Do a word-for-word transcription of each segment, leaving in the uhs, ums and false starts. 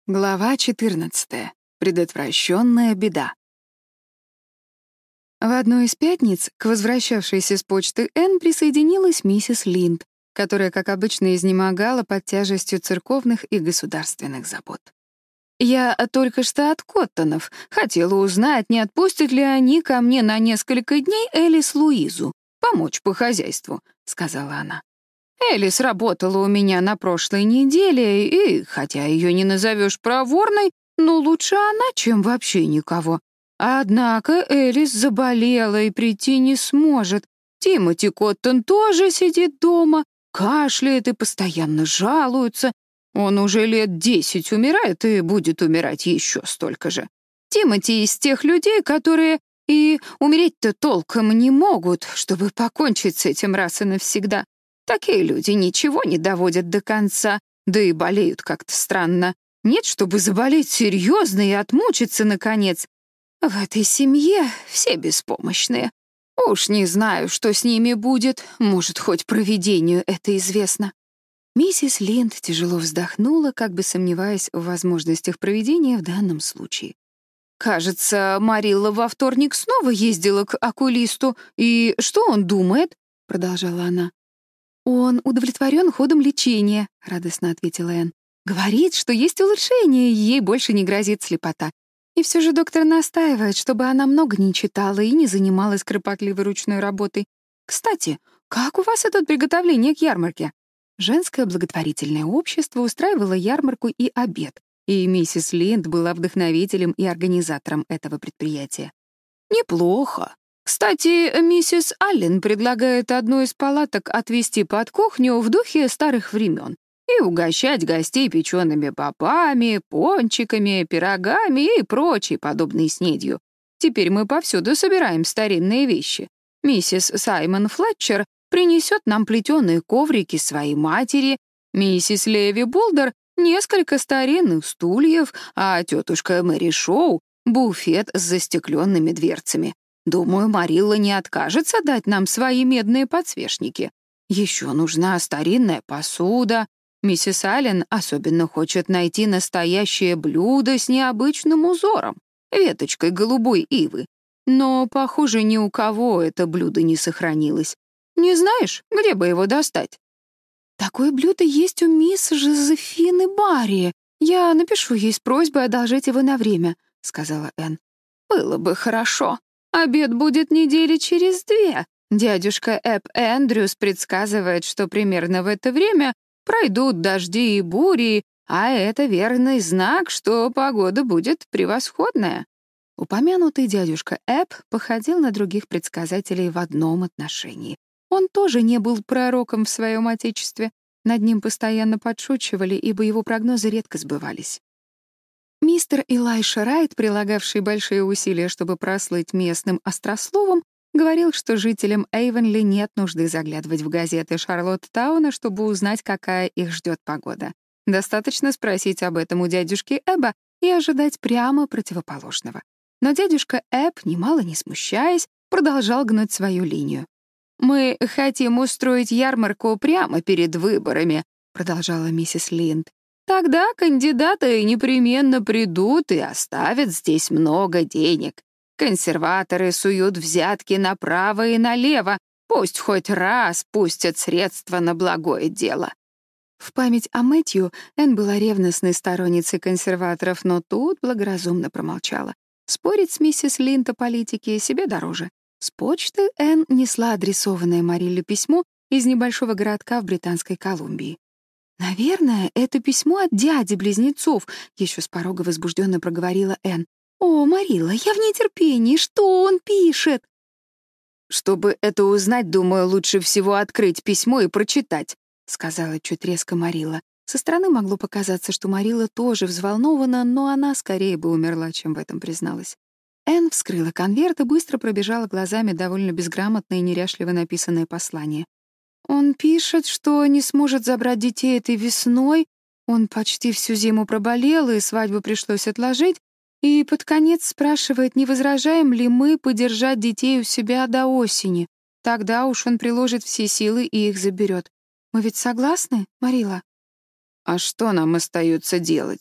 Глава четырнадцатая. Предотвращенная беда. В одну из пятниц к возвращавшейся с почты Энн присоединилась миссис Линд, которая, как обычно, изнемогала под тяжестью церковных и государственных забот. «Я только что от Коттонов. Хотела узнать, не отпустят ли они ко мне на несколько дней Элис Луизу, помочь по хозяйству», — сказала она. Элис работала у меня на прошлой неделе, и, хотя ее не назовешь проворной, но лучше она, чем вообще никого. Однако Элис заболела и прийти не сможет. Тимоти Коттон тоже сидит дома, кашляет и постоянно жалуется. Он уже лет десять умирает и будет умирать еще столько же. Тимоти из тех людей, которые и умереть-то толком не могут, чтобы покончить с этим раз и навсегда. Такие люди ничего не доводят до конца, да и болеют как-то странно. Нет, чтобы заболеть серьезно и отмучиться, наконец. В этой семье все беспомощные. Уж не знаю, что с ними будет, может, хоть провидению это известно». Миссис Линд тяжело вздохнула, как бы сомневаясь в возможностях провидения в данном случае. «Кажется, Марилла во вторник снова ездила к окулисту, и что он думает?» — продолжала она. «Он удовлетворен ходом лечения», — радостно ответила Энн. «Говорит, что есть улучшение, и ей больше не грозит слепота. И все же доктор настаивает, чтобы она много не читала и не занималась кропотливой ручной работой. Кстати, как у вас идут приготовления к ярмарке?» Женское благотворительное общество устраивало ярмарку и обед, и миссис Линд была вдохновителем и организатором этого предприятия. «Неплохо. Кстати, миссис Аллен предлагает одну из палаток отвести под кухню в духе старых времен и угощать гостей печеными бобами, пончиками, пирогами и прочей подобной снедью. Теперь мы повсюду собираем старинные вещи. Миссис Саймон Флетчер принесет нам плетеные коврики своей матери, миссис Леви Болдер — несколько старинных стульев, а тетушка Мэри Шоу — буфет с застекленными дверцами. Думаю, Марилла не откажется дать нам свои медные подсвечники. Еще нужна старинная посуда. Миссис Аллен особенно хочет найти настоящее блюдо с необычным узором, веточкой голубой ивы. Но, похоже, ни у кого это блюдо не сохранилось. Не знаешь, где бы его достать? «Такое блюдо есть у мисс Жозефины Барри. Я напишу ей с просьбой одолжить его на время», — сказала Энн. «Было бы хорошо. Обед будет недели через две. Дядюшка Эб Эндрюс предсказывает, что примерно в это время пройдут дожди и бури, а это верный знак, что погода будет превосходная». Упомянутый дядюшка Эб походил на других предсказателей в одном отношении. Он тоже не был пророком в своем отечестве. Над ним постоянно подшучивали, ибо его прогнозы редко сбывались. Мистер Элайша Райт, прилагавший большие усилия, чтобы прослыть местным острословом, говорил, что жителям Эйвенли нет нужды заглядывать в газеты Шарлоттауна, чтобы узнать, какая их ждет погода. Достаточно спросить об этом у дядюшки Эба и ожидать прямо противоположного. Но дядюшка Эб, немало не смущаясь, продолжал гнуть свою линию. «Мы хотим устроить ярмарку прямо перед выборами», — продолжала миссис Линд. «Тогда кандидаты непременно придут и оставят здесь много денег. Консерваторы суют взятки направо и налево. Пусть хоть раз пустят средства на благое дело». В память о Мэтью Энн была ревностной сторонницей консерваторов, но тут благоразумно промолчала. Спорить с миссис Линд о политике себе дороже. С почты Энн несла адресованное Марилле письмо из небольшого городка в Британской Колумбии. «Наверное, это письмо от дяди-близнецов», — еще с порога возбужденно проговорила Энн. «О, Марилла, я в нетерпении. Что он пишет?» «Чтобы это узнать, думаю, лучше всего открыть письмо и прочитать», — сказала чуть резко Марилла. Со стороны могло показаться, что Марилла тоже взволнована, но она скорее бы умерла, чем в этом призналась. Энн вскрыла конверт и быстро пробежала глазами довольно безграмотное и неряшливо написанное послание. «Он пишет, что не сможет забрать детей этой весной, он почти всю зиму проболел, и свадьбу пришлось отложить, и под конец спрашивает, не возражаем ли мы подержать детей у себя до осени. Тогда уж он приложит все силы и их заберет. Мы ведь согласны, Марилла?» «А что нам остается делать?» —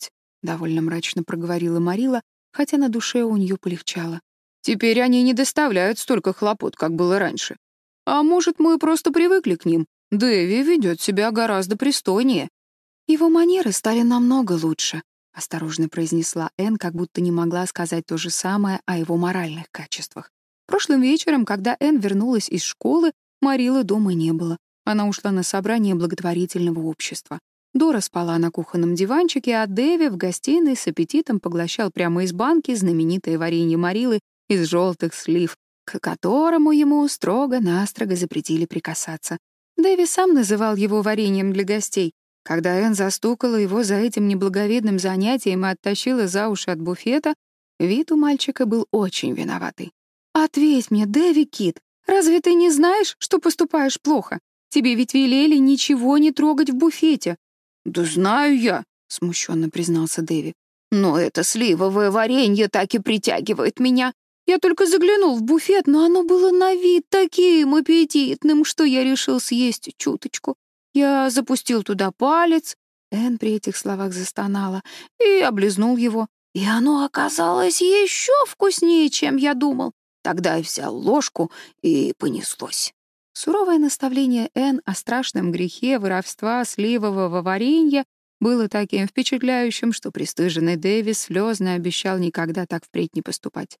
довольно мрачно проговорила Марила, хотя на душе у нее полегчало. «Теперь они не доставляют столько хлопот, как было раньше. А может, мы просто привыкли к ним? Дэви ведет себя гораздо пристойнее». «Его манеры стали намного лучше», — осторожно произнесла Энн, как будто не могла сказать то же самое о его моральных качествах. Прошлым вечером, когда Энн вернулась из школы, Марилы дома не было. Она ушла на собрание благотворительного общества. Дора спала на кухонном диванчике, а Дэви в гостиной с аппетитом поглощал прямо из банки знаменитое варенье Марилы из желтых слив, к которому ему строго-настрого запретили прикасаться. Дэви сам называл его вареньем для гостей. Когда Энн застукала его за этим неблаговидным занятием и оттащила за уши от буфета, вид у мальчика был очень виноватый. «Ответь мне, Дэви Кит, разве ты не знаешь, что поступаешь плохо? Тебе ведь велели ничего не трогать в буфете». «Да знаю я», — смущенно признался Дэви. «Но это сливовое варенье так и притягивает меня. Я только заглянул в буфет, но оно было на вид таким аппетитным, что я решил съесть чуточку. Я запустил туда палец», — Энн при этих словах застонала, «и облизнул его. И оно оказалось еще вкуснее, чем я думал. Тогда я взял ложку, и понеслось». Суровое наставление Энн о страшном грехе воровства сливового варенья было таким впечатляющим, что пристыженный Дэви слезно обещал никогда так впредь не поступать.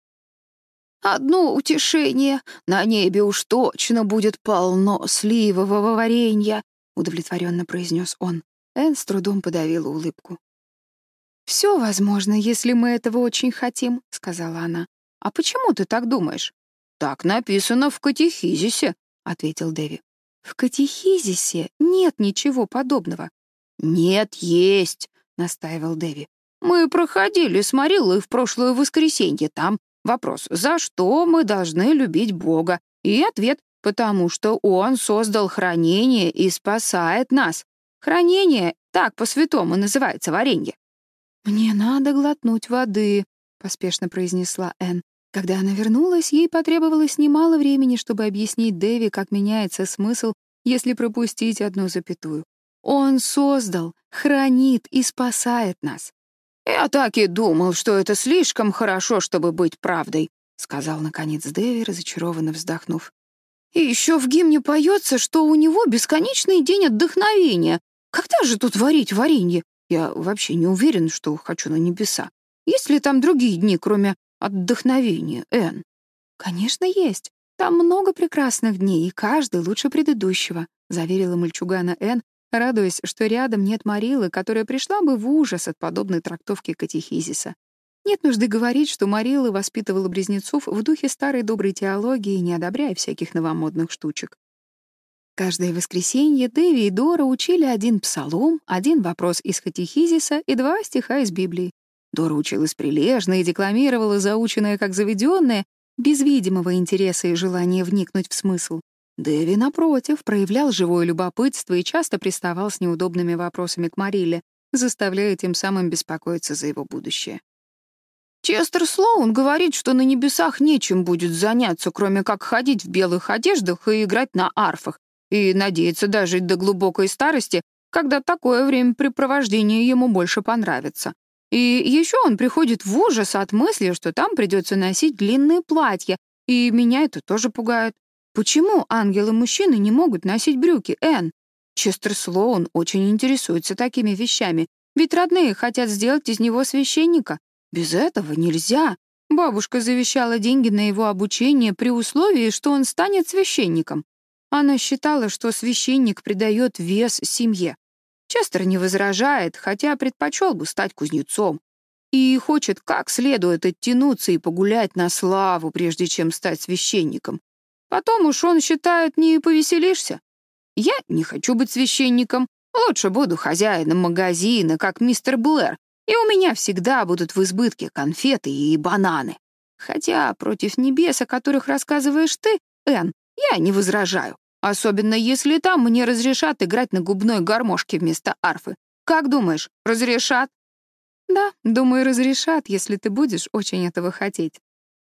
«Одно утешение. На небе уж точно будет полно сливового варенья», — удовлетворенно произнес он. Энн с трудом подавила улыбку. «Все возможно, если мы этого очень хотим», — сказала она. «А почему ты так думаешь?» «Так написано в катехизисе», — ответил Дэви. «В катехизисе нет ничего подобного». «Нет, есть», — настаивал Дэви. «Мы проходили с Мариллой в прошлое воскресенье. Там вопрос, за что мы должны любить Бога? И ответ, потому что Он создал хранение и спасает нас. Хранение, так по-святому называется варенье». «Мне надо глотнуть воды», — поспешно произнесла Энн. Когда она вернулась, ей потребовалось немало времени, чтобы объяснить Дэви, как меняется смысл, если пропустить одну запятую. Он создал, хранит и спасает нас. «Я так и думал, что это слишком хорошо, чтобы быть правдой», — сказал, наконец, Дэви, разочарованно вздохнув. «И еще в гимне поется, что у него бесконечный день отдохновения. Когда же тут варить варенье? Я вообще не уверен, что хочу на небеса. Есть ли там другие дни, кроме отдохновения, Энн?» «Конечно, есть. Там много прекрасных дней, и каждый лучше предыдущего», — заверила мальчугана Энн, радуясь, что рядом нет Марилы, которая пришла бы в ужас от подобной трактовки катехизиса. Нет нужды говорить, что Марила воспитывала близнецов в духе старой доброй теологии, не одобряя всяких новомодных штучек. Каждое воскресенье Дэви и Дора учили один псалом, один вопрос из катехизиса и два стиха из Библии. Дора училась прилежно и декламировала заученное как заведенное, без видимого интереса и желания вникнуть в смысл. Дэви, напротив, проявлял живое любопытство и часто приставал с неудобными вопросами к Марилле, заставляя тем самым беспокоиться за его будущее. «Честер Слоун говорит, что на небесах нечем будет заняться, кроме как ходить в белых одеждах и играть на арфах, и надеяться дожить до глубокой старости, когда такое времяпрепровождение ему больше понравится. И еще он приходит в ужас от мысли, что там придется носить длинные платья, и меня это тоже пугает. Почему ангелы-мужчины не могут носить брюки, Энн? Честер Слоун очень интересуется такими вещами, ведь родные хотят сделать из него священника. Без этого нельзя. Бабушка завещала деньги на его обучение при условии, что он станет священником. Она считала, что священник придает вес семье. Честер не возражает, хотя предпочел бы стать кузнецом. И хочет как следует оттянуться и погулять на славу, прежде чем стать священником. Потом уж он считает, не повеселишься. Я не хочу быть священником. Лучше буду хозяином магазина, как мистер Блэр, и у меня всегда будут в избытке конфеты и бананы. Хотя против небес, о которых рассказываешь ты, Энн, я не возражаю. Особенно если там мне разрешат играть на губной гармошке вместо арфы. Как думаешь, разрешат? Да, думаю, разрешат, если ты будешь очень этого хотеть.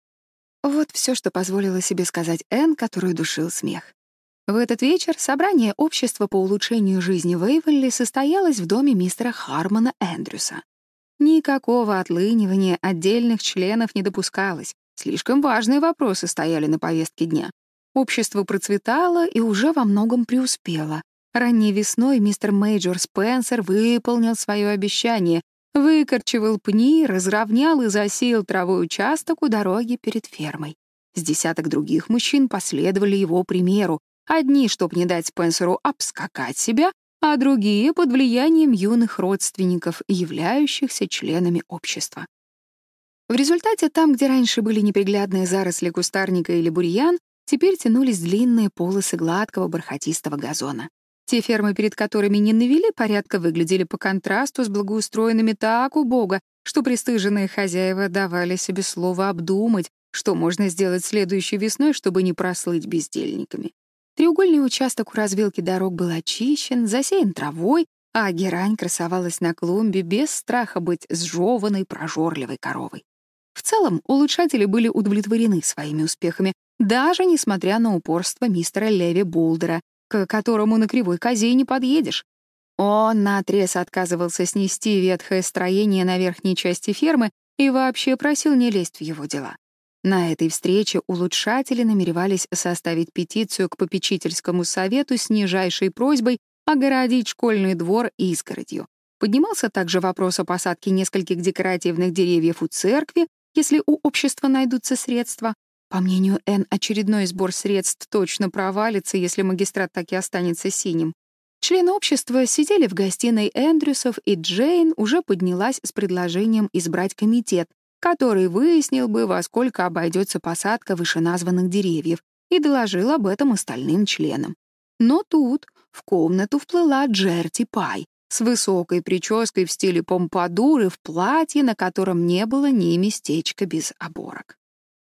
Вот все, что позволила себе сказать Энн, которую душил смех. В этот вечер собрание общества по улучшению жизни в Эйвенли состоялось в доме мистера Хармона Эндрюса. Никакого отлынивания отдельных членов не допускалось. Слишком важные вопросы стояли на повестке дня. Общество процветало и уже во многом преуспело. Ранней весной мистер Мейджор Спенсер выполнил свое обещание, выкорчевал пни, разровнял и засеял травой участок у дороги перед фермой. С десяток других мужчин последовали его примеру. Одни, чтобы не дать Спенсеру обскакать себя, а другие — под влиянием юных родственников, являющихся членами общества. В результате там, где раньше были неприглядные заросли кустарника или бурьян, теперь тянулись длинные полосы гладкого бархатистого газона. Те фермы, перед которыми не навели порядка, выглядели по контрасту с благоустроенными так убого, что пристыженные хозяева давали себе слово обдумать, что можно сделать следующей весной, чтобы не прослыть бездельниками. Треугольный участок у развилки дорог был очищен, засеян травой, а герань красовалась на клумбе без страха быть сжёванной прожорливой коровой. В целом, улучшатели были удовлетворены своими успехами, даже несмотря на упорство мистера Леви Булдера, к которому на кривой козе не подъедешь. Он наотрез отказывался снести ветхое строение на верхней части фермы и вообще просил не лезть в его дела. На этой встрече улучшатели намеревались составить петицию к попечительскому совету с нижайшей просьбой огородить школьный двор изгородью. Поднимался также вопрос о посадке нескольких декоративных деревьев у церкви, если у общества найдутся средства. По мнению Энн, очередной сбор средств точно провалится, если магистрат так и останется синим. Члены общества сидели в гостиной Эндрюсов, и Джейн уже поднялась с предложением избрать комитет, который выяснил бы, во сколько обойдется посадка вышеназванных деревьев, и доложил об этом остальным членам. Но тут в комнату вплыла Джерти Пай с высокой прической в стиле помпадур и в платье, на котором не было ни местечка без оборок.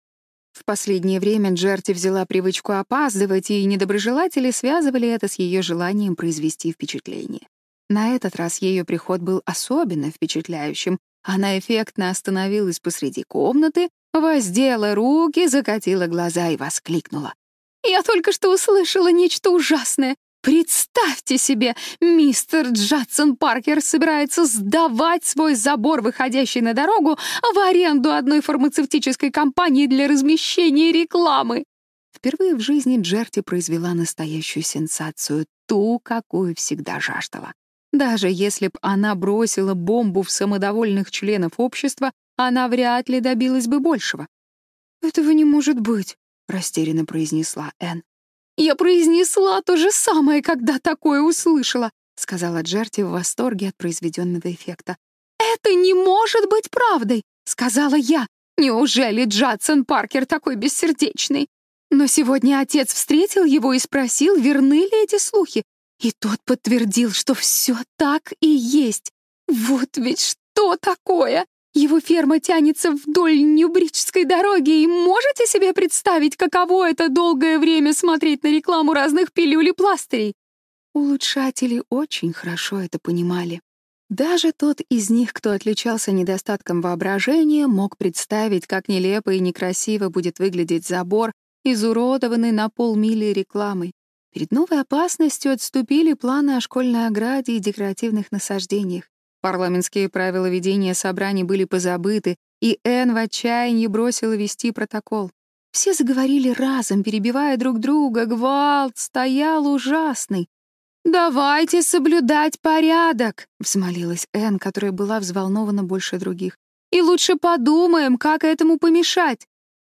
В последнее время Джерти взяла привычку опаздывать, и недоброжелатели связывали это с ее желанием произвести впечатление. На этот раз ее приход был особенно впечатляющим. Она эффектно остановилась посреди комнаты, воздела руки, закатила глаза и воскликнула: «Я только что услышала нечто ужасное. Представьте себе, мистер Джадсон Паркер собирается сдавать свой забор, выходящий на дорогу, в аренду одной фармацевтической компании для размещения рекламы». Впервые в жизни Джерти произвела настоящую сенсацию, ту, какую всегда жаждала. Даже если б она бросила бомбу в самодовольных членов общества, она вряд ли добилась бы большего. «Этого не может быть», — растерянно произнесла Энн. «Я произнесла то же самое, когда такое услышала», — сказала Джерти в восторге от произведенного эффекта. «Это не может быть правдой», — сказала я. «Неужели Джадсон Паркер такой бессердечный?» Но сегодня отец встретил его и спросил, верны ли эти слухи. И тот подтвердил, что все так и есть. Вот ведь что такое! Его ферма тянется вдоль Нью-Бриджской дороги, и можете себе представить, каково это долгое время смотреть на рекламу разных пилюль и пластырей? Улучшатели очень хорошо это понимали. Даже тот из них, кто отличался недостатком воображения, мог представить, как нелепо и некрасиво будет выглядеть забор, изуродованный на полмили рекламой. Перед новой опасностью отступили планы о школьной ограде и декоративных насаждениях. Парламентские правила ведения собраний были позабыты, и Энн в отчаянии бросила вести протокол. Все заговорили разом, перебивая друг друга, гвалт стоял ужасный. «Давайте соблюдать порядок», — взмолилась Энн, которая была взволнована больше других. «И лучше подумаем, как этому помешать».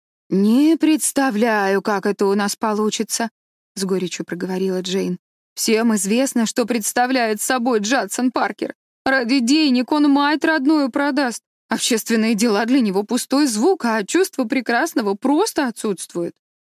«Не представляю, как это у нас получится», — с горечью проговорила Джейн. «Всем известно, что представляет собой Джадсон Паркер. Ради денег он мать родную продаст. Общественные дела для него пустой звук, а чувство прекрасного просто отсутствует».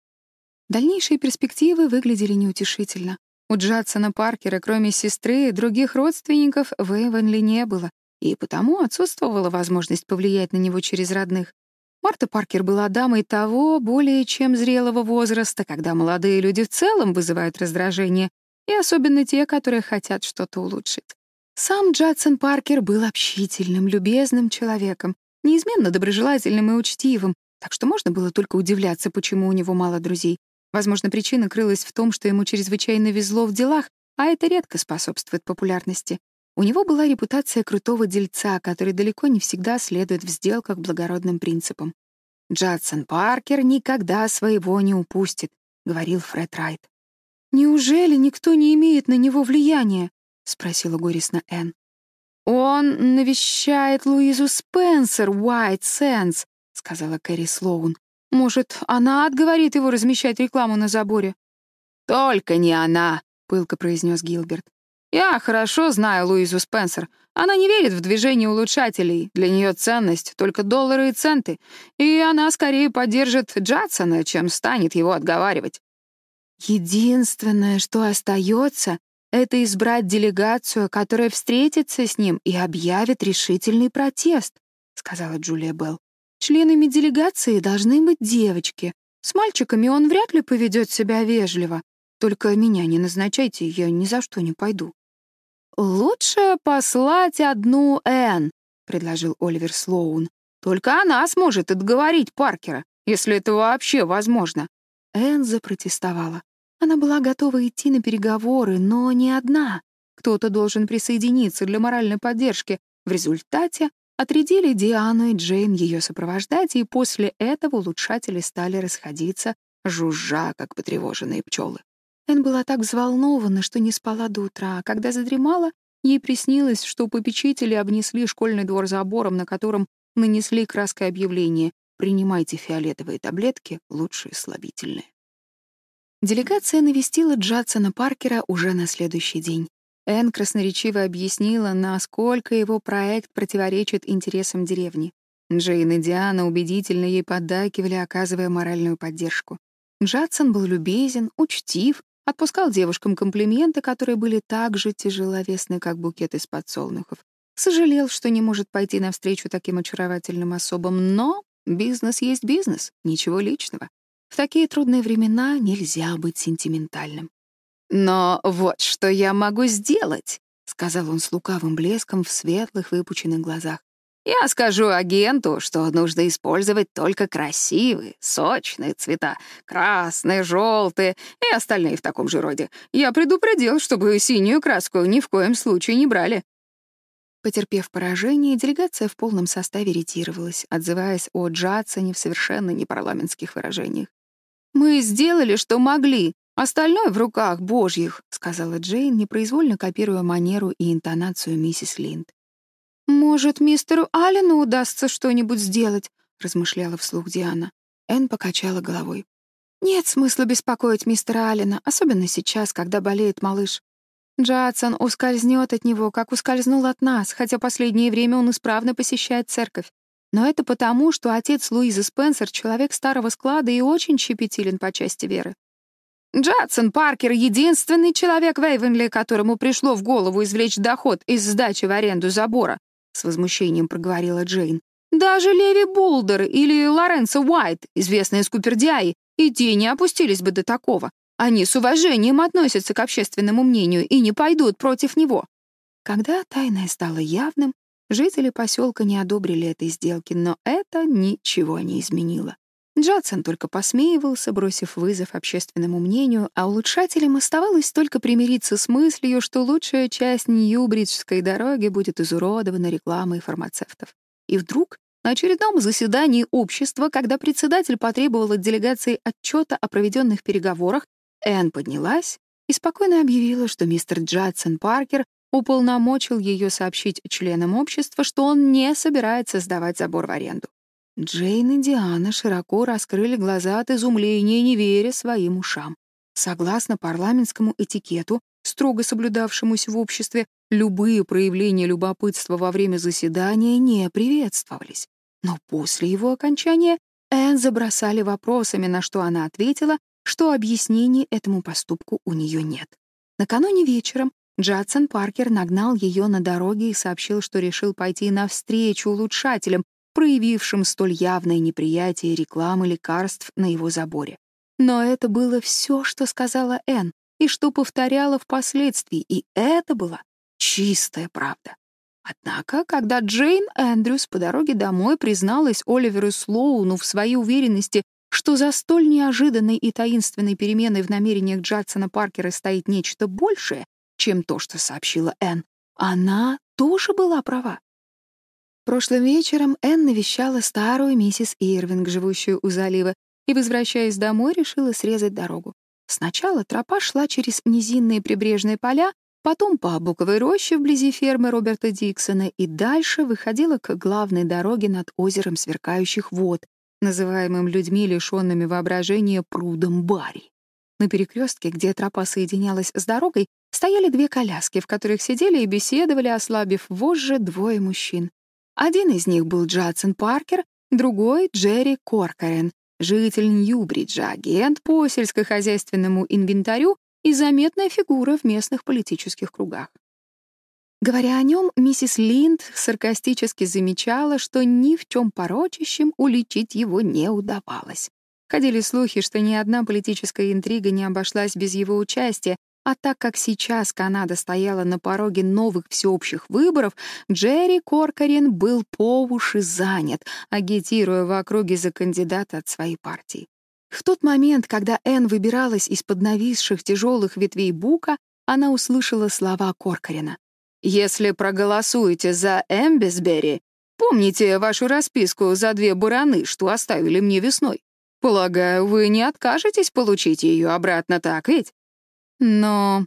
Дальнейшие перспективы выглядели неутешительно. У Джадсона Паркера, кроме сестры, других родственников в Эйвенли не было, и потому отсутствовала возможность повлиять на него через родных. Марта Паркер была дамой того более чем зрелого возраста, когда молодые люди в целом вызывают раздражение, и особенно те, которые хотят что-то улучшить. Сам Джадсон Паркер был общительным, любезным человеком, неизменно доброжелательным и учтивым, так что можно было только удивляться, почему у него мало друзей. Возможно, причина крылась в том, что ему чрезвычайно везло в делах, а это редко способствует популярности. У него была репутация крутого дельца, который далеко не всегда следует в сделках благородным принципам. «Джадсон Паркер никогда своего не упустит», — говорил Фред Райт. «Неужели никто не имеет на него влияния?» — спросила горестно Энн. «Он навещает Луизу Спенсер, Уайт Сэнс», — сказала Кэрри Слоун. «Может, она отговорит его размещать рекламу на заборе?» «Только не она», — пылко произнес Гилберт. «Я хорошо знаю Луизу Спенсер. Она не верит в движение улучшателей. Для нее ценность — только доллары и центы. И она скорее поддержит Джадсона, чем станет его отговаривать». «Единственное, что остается, это избрать делегацию, которая встретится с ним и объявит решительный протест», — сказала Джулия Белл. «Членами делегации должны быть девочки. С мальчиками он вряд ли поведет себя вежливо. Только меня не назначайте, я ни за что не пойду». «Лучше послать одну Энн», — предложил Оливер Слоун. «Только она сможет отговорить Паркера, если это вообще возможно». Энн запротестовала. Она была готова идти на переговоры, но не одна. Кто-то должен присоединиться для моральной поддержки. В результате отрядили Диану и Джейн ее сопровождать, и после этого улучшатели стали расходиться, жужжа, как потревоженные пчелы. Энн была так взволнована, что не спала до утра, а когда задремала, ей приснилось, что попечители обнесли школьный двор забором, на котором нанесли краской объявление «Принимайте фиолетовые таблетки, лучшие слабительные». Делегация навестила Джадсона Паркера уже на следующий день. Энн красноречиво объяснила, насколько его проект противоречит интересам деревни. Джейн и Диана убедительно ей поддакивали, оказывая моральную поддержку. Джадсон был любезен, учтив, отпускал девушкам комплименты, которые были так же тяжеловесны, как букет из подсолнухов. Сожалел, что не может пойти навстречу таким очаровательным особам, но бизнес есть бизнес, ничего личного. В такие трудные времена нельзя быть сентиментальным. «Но вот что я могу сделать», — сказал он с лукавым блеском в светлых выпученных глазах. «Я скажу агенту, что нужно использовать только красивые, сочные цвета, красные, желтые и остальные в таком же роде. Я предупредил, чтобы синюю краску ни в коем случае не брали». Потерпев поражение, делегация в полном составе ретировалась, отзываясь о Джадсоне в совершенно непарламентских выражениях. «Мы сделали, что могли. Остальное в руках Божьих», — сказала Джейн, непроизвольно копируя манеру и интонацию миссис Линд. «Может, мистеру Аллену удастся что-нибудь сделать?» — размышляла вслух Диана. Энн покачала головой. «Нет смысла беспокоить мистера Аллена, особенно сейчас, когда болеет малыш. Джадсон ускользнет от него, как ускользнул от нас, хотя последнее время он исправно посещает церковь. Но это потому, что отец Луизы Спенсер — человек старого склада и очень щепетилен по части веры. Джадсон Паркер — единственный человек в Эйвенли, которому пришло в голову извлечь доход из сдачи в аренду забора», — с возмущением проговорила Джейн. «Даже Леви Булдер или Лоренцо Уайт, известные скупердяи, и те не опустились бы до такого. Они с уважением относятся к общественному мнению и не пойдут против него». Когда тайное стало явным, жители поселка не одобрили этой сделки, но это ничего не изменило. Джадсон только посмеивался, бросив вызов общественному мнению, а улучшателям оставалось только примириться с мыслью, что лучшая часть Нью-Бриджской дороги будет изуродована рекламой фармацевтов. И вдруг, на очередном заседании общества, когда председатель потребовал от делегации отчета о проведенных переговорах, Энн поднялась и спокойно объявила, что мистер Джадсон Паркер уполномочил ее сообщить членам общества, что он не собирается сдавать забор в аренду. Джейн и Диана широко раскрыли глаза от изумления, не веря своим ушам. Согласно парламентскому этикету, строго соблюдавшемуся в обществе, любые проявления любопытства во время заседания не приветствовались. Но после его окончания Энн забросали вопросами, на что она ответила, что объяснений этому поступку у нее нет. Накануне вечером Джадсон Паркер нагнал ее на дороге и сообщил, что решил пойти навстречу улучшателям, проявившим столь явное неприятие рекламы лекарств на его заборе. Но это было все, что сказала Энн, и что повторяла впоследствии, и это была чистая правда. Однако, когда Джейн Эндрюс по дороге домой призналась Оливеру Слоуну в своей уверенности, что за столь неожиданной и таинственной переменой в намерениях Джадсона Паркера стоит нечто большее, чем то, что сообщила Энн, Она тоже была права. Прошлым вечером Энн навещала старую миссис Ирвинг, живущую у залива, и, возвращаясь домой, решила срезать дорогу. Сначала тропа шла через низинные прибрежные поля, потом по буковой роще вблизи фермы Роберта Диксона и дальше выходила к главной дороге над озером сверкающих вод, называемым людьми, лишёнными воображения, прудом Барри. На перекрестке, где тропа соединялась с дорогой, стояли две коляски, в которых сидели и беседовали, ослабив вожжи, двое мужчин. Один из них был Джадсон Паркер, другой — Джерри Коркорен, житель Ньюбриджа, агент по сельскохозяйственному инвентарю и заметная фигура в местных политических кругах. Говоря о нем, миссис Линд саркастически замечала, что ни в чем порочащем уличить его не удавалось. Ходили слухи, что ни одна политическая интрига не обошлась без его участия, а так как сейчас Канада стояла на пороге новых всеобщих выборов, Джерри Коркорен был по уши занят, агитируя в округе за кандидата от своей партии. В тот момент, когда Энн выбиралась из-под нависших тяжелых ветвей бука, она услышала слова Коркорена. «Если проголосуете за Эмбисбери, помните вашу расписку за две бараны, что оставили мне весной. Полагаю, вы не откажетесь получить ее обратно, так ведь?» «Но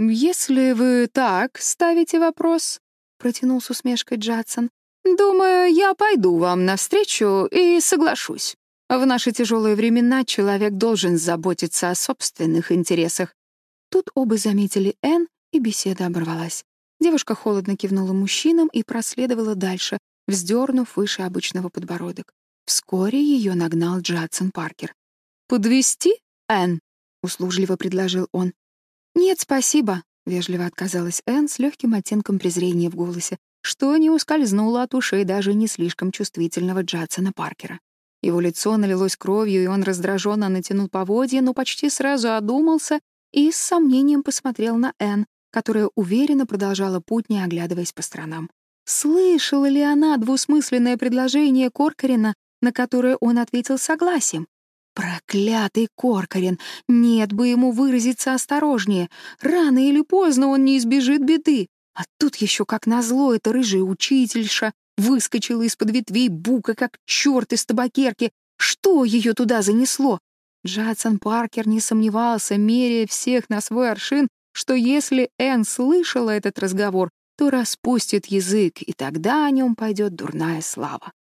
если вы так ставите вопрос», — протянул с усмешкой Джадсон, «думаю, я пойду вам навстречу и соглашусь. В наши тяжелые времена человек должен заботиться о собственных интересах». Тут оба заметили Энн, и беседа оборвалась. Девушка холодно кивнула мужчинам и проследовала дальше, вздернув выше обычного подбородок. Вскоре ее нагнал Джадсон Паркер. «Подвезти, Энн?» — услужливо предложил он. «Нет, спасибо», — вежливо отказалась Энн с легким оттенком презрения в голосе, что не ускользнуло от ушей даже не слишком чувствительного Джадсона Паркера. Его лицо налилось кровью, и он раздраженно натянул поводья, но почти сразу одумался и с сомнением посмотрел на Энн, которая уверенно продолжала путь, не оглядываясь по сторонам. Слышала ли она двусмысленное предложение Коркорена, на которое он ответил согласием? Проклятый Коркорен! Нет бы ему выразиться осторожнее. Рано или поздно он не избежит беды. А тут еще, как назло, эта рыжая учительша выскочила из-под ветвей бука, как черт из табакерки. Что ее туда занесло? Джадсон Паркер не сомневался, меряя всех на свой аршин, что если Энн слышала этот разговор, то распустит язык, и тогда о нем пойдет дурная слава.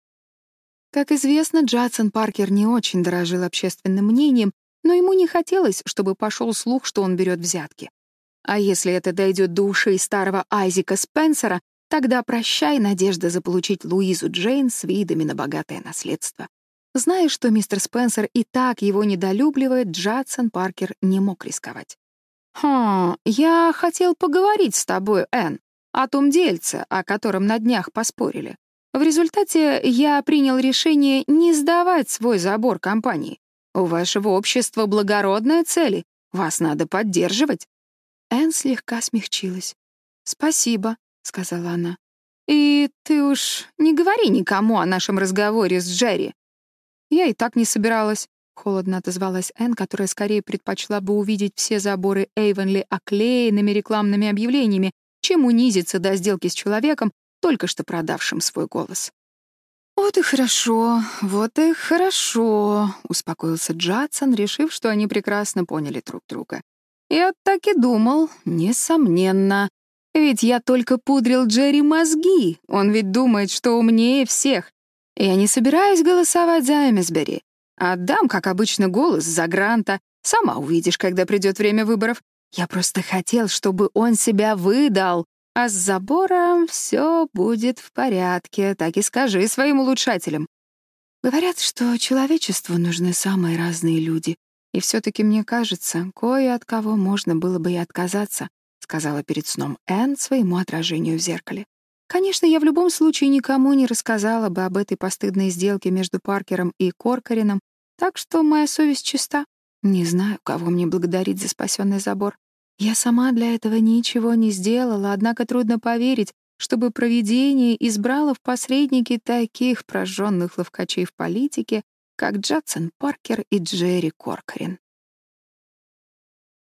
Как известно, Джадсон Паркер не очень дорожил общественным мнением, но ему не хотелось, чтобы пошел слух, что он берет взятки. А если это дойдет до ушей старого Айзека Спенсера, тогда прощай надежда заполучить Луизу Джейн с видами на богатое наследство. Зная, что мистер Спенсер и так его недолюбливает, Джадсон Паркер не мог рисковать. «Хм, я хотел поговорить с тобой, Энн, о том дельце, о котором на днях поспорили. В результате я принял решение не сдавать свой забор компании. У вашего общества благородные цели, вас надо поддерживать». Энн слегка смягчилась. «Спасибо», — сказала она. «И ты уж не говори никому о нашем разговоре с Джерри». «Я и так не собиралась», — холодно отозвалась Энн, которая скорее предпочла бы увидеть все заборы Эйвенли оклеенными рекламными объявлениями, чем унизиться до сделки с человеком, только что продавшим свой голос. «Вот и хорошо, вот и хорошо», — успокоился Джадсон, решив, что они прекрасно поняли друг друга. «Я так и думал, несомненно. Ведь я только пудрил Джерри мозги, он ведь думает, что умнее всех. Я не собираюсь голосовать за Эмисбери. Отдам, как обычно, голос за Гранта. Сама увидишь, когда придет время выборов. Я просто хотел, чтобы он себя выдал. А с забором все будет в порядке, так и скажи своим улучшателям». Говорят, что человечеству нужны самые разные люди. И все-таки мне кажется, кое от кого можно было бы и отказаться, сказала перед сном Энн своему отражению в зеркале. Конечно, я в любом случае никому не рассказала бы об этой постыдной сделке между Паркером и Коркореном, так что моя совесть чиста. Не знаю, кого мне благодарить за спасенный забор. Я сама для этого ничего не сделала, однако трудно поверить, чтобы провидение избрало в посредники таких прожженных ловкачей в политике, как Джадсон Паркер и Джерри Коркорен.